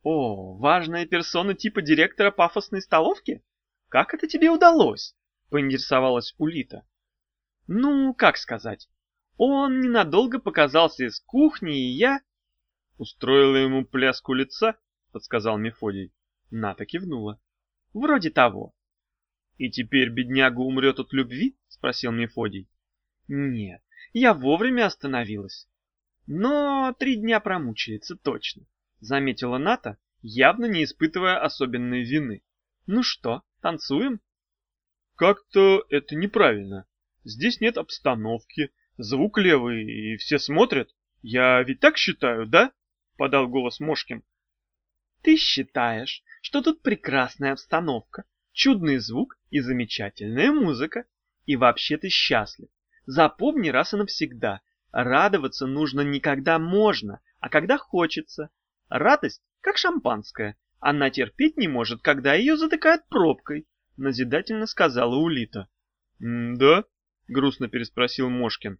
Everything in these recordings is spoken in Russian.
О, важная персона типа директора пафосной столовки? Как это тебе удалось? Поинтересовалась Улита. Ну, как сказать. Он ненадолго показался из кухни, и я... Устроила ему пляску лица, подсказал Мефодий. Ната кивнула. Вроде того. И теперь бедняга умрет от любви? Спросил Мефодий. Нет, я вовремя остановилась. Но 3 дня промучается точно, заметила Ната, явно не испытывая особенной вины. Ну что, танцуем? Как-то это неправильно. Здесь нет обстановки, звук левый, и все смотрят. Я ведь так считаю, да? Подал голос Мошкин. Ты считаешь, что тут прекрасная обстановка, чудный звук и замечательная музыка. И вообще ты счастлив. Запомни раз и навсегда. Радоваться нужно не когда можно, а когда хочется. Радость, как шампанское. Она терпеть не может, когда ее затыкают пробкой, назидательно сказала Улита. Да? Грустно переспросил Мошкин.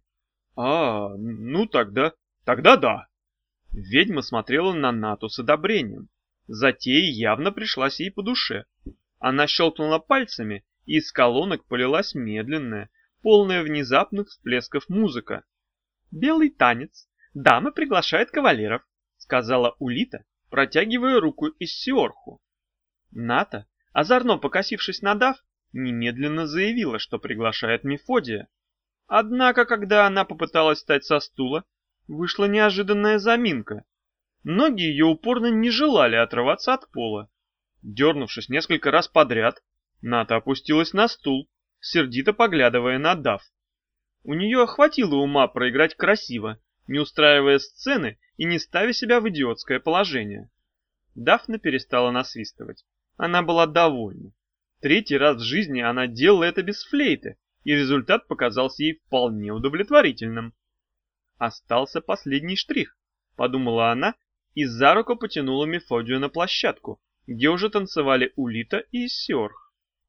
Ну тогда да. Ведьма смотрела на Нату с одобрением. Затея явно пришлась ей по душе. Она щелкнула пальцами, и из колонок полилась медленная, полная внезапных всплесков музыка. «Белый танец. Дама приглашает кавалеров», — сказала Улита, протягивая руку Иссиорху. Ната, озорно покосившись на Дав, немедленно заявила, что приглашает Мефодия. Однако, когда она попыталась встать со стула, вышла неожиданная заминка. Ноги ее упорно не желали отрываться от пола. Дернувшись несколько раз подряд, Ната опустилась на стул, сердито поглядывая на Дав. У нее хватило ума проиграть красиво, не устраивая сцены и не ставя себя в идиотское положение. Дафна перестала насвистывать. Она была довольна. 3-й раз в жизни она делала это без флейты, и результат показался ей вполне удовлетворительным. Остался последний штрих, подумала она, и за руку потянула Мефодию на площадку, где уже танцевали Улита и Иссиорх.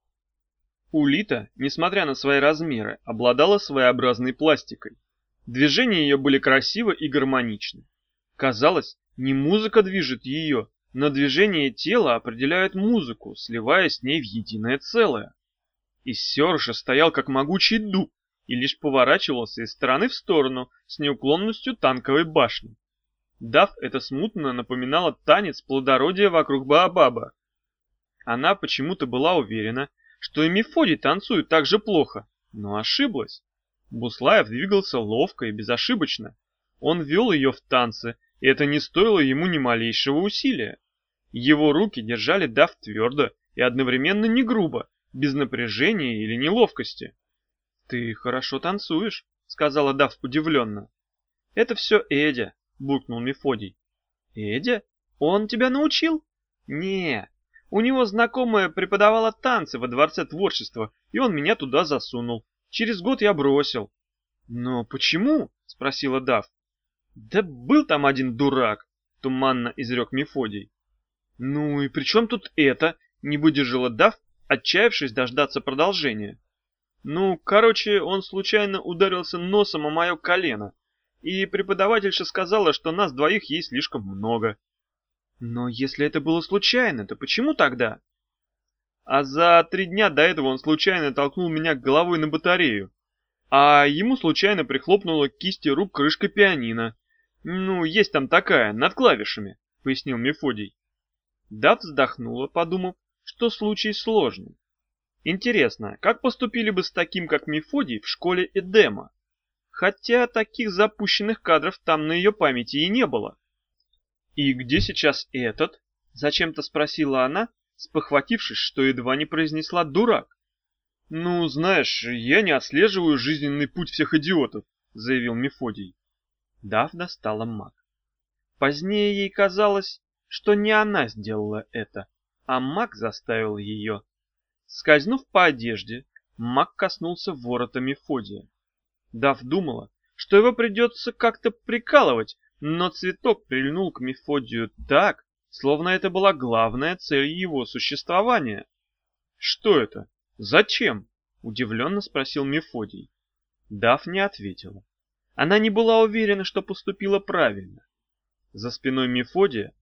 Улита, несмотря на свои размеры, обладала своеобразной пластикой. Движения ее были красивы и гармоничны. Казалось, не музыка движет ее, но движение тела определяет музыку, сливаясь с ней в единое целое. Иссиорх же стоял как могучий дуб и лишь поворачивался из стороны в сторону с неуклонностью танковой башни. Дав это смутно напоминало танец плодородия вокруг Баобаба. Она почему-то была уверена, что и Мефодий танцует так же плохо, но ошиблась. Буслаев двигался ловко и безошибочно. Он вел ее в танце, и это не стоило ему ни малейшего усилия. Его руки держали Дав твердо и одновременно не грубо, без напряжения или неловкости. «Ты хорошо танцуешь», — сказала Дав удивленно. «Это все Эдя», — буркнул Мефодий. «Эдя? Он тебя научил?» «Не, у него знакомая преподавала танцы во Дворце творчества, и он меня туда засунул. Через год я бросил». «Но почему?» — спросила Дав. «Да был там один дурак», — туманно изрек Мефодий. «Ну и при чем тут это?» — не выдержала Дав, отчаявшись дождаться продолжения. «Ну, короче, он случайно ударился носом о мое колено, и преподавательша сказала, что нас двоих ей слишком много». «Но если это было случайно, то почему тогда?» «А за 3 дня до этого он случайно толкнул меня головой на батарею, а ему случайно прихлопнула к кисти рук крышка пианино. Ну, есть там такая, над клавишами», — пояснил Мефодий. Дав вздохнула, подумав, что случай сложный. Интересно, как поступили бы с таким, как Мефодий, в школе Эдема? Хотя таких запущенных кадров там на ее памяти и не было. «И где сейчас этот?» — зачем-то спросила она, спохватившись, что едва не произнесла «дурак». «Ну, знаешь, я не отслеживаю жизненный путь всех идиотов», — заявил Мефодий. Дав достала маг. Позднее ей казалось, что не она сделала это, а маг заставил ее. Скользнув по одежде, маг коснулся ворота Мефодия. Дав думала, что его придется как-то прикалывать, но цветок прильнул к Мефодию так, словно это была главная цель его существования. «Что это? Зачем?» — удивленно спросил Мефодий. Дав не ответила. Она не была уверена, что поступила правильно. За спиной Мефодия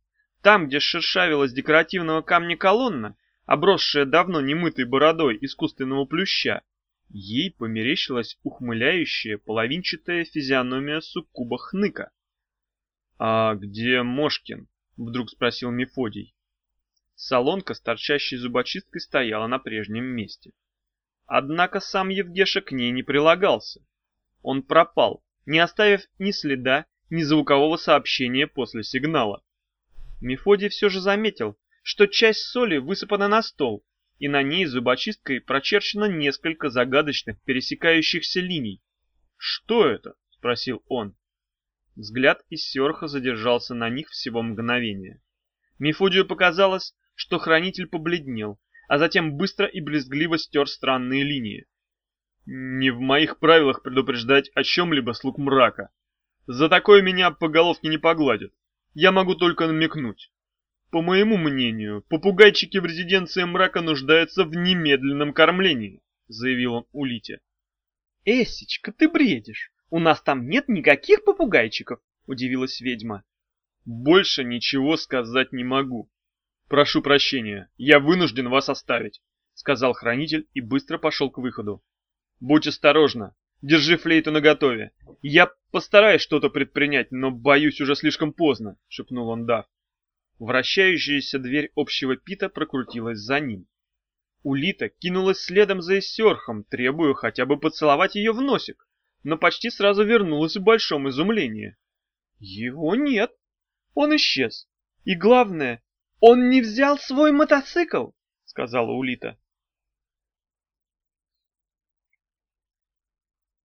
Там, где шершавилась декоративного камня колонна, обросшая давно немытой бородой искусственного плюща, ей померещилась ухмыляющая половинчатая физиономия суккуба Хныка. «А где Мошкин?» — вдруг спросил Мефодий. Солонка с торчащей зубочисткой стояла на прежнем месте. Однако сам Евгеша к ней не прилагался. Он пропал, не оставив ни следа, ни звукового сообщения после сигнала. Мефодий все же заметил, что часть соли высыпана на стол, и на ней зубочисткой прочерчено несколько загадочных пересекающихся линий. «Что это?» — спросил он. Взгляд Иссиорха задержался на них всего мгновение. Мефодию показалось, что хранитель побледнел, а затем быстро и брезгливо стер странные линии. «Не в моих правилах предупреждать о чем-либо слуг мрака. За такое меня по головке не погладят. Я могу только намекнуть. По моему мнению, попугайчики в резиденции мрака нуждаются в немедленном кормлении», — заявил он Улите. «Эсечка, ты бредишь. У нас там нет никаких попугайчиков», — удивилась ведьма. «Больше ничего сказать не могу. Прошу прощения, я вынужден вас оставить», — сказал хранитель и быстро пошел к выходу. «Будь осторожна, держи флейту наготове. Я постараюсь что-то предпринять, но боюсь, уже слишком поздно», — шепнул он Дав. Вращающаяся дверь общего пита прокрутилась за ним. Улита кинулась следом за Иссиорхом, требуя хотя бы поцеловать ее в носик, но почти сразу вернулась в большом изумлении. Его нет. Он исчез. И главное, он не взял свой мотоцикл, сказала Улита.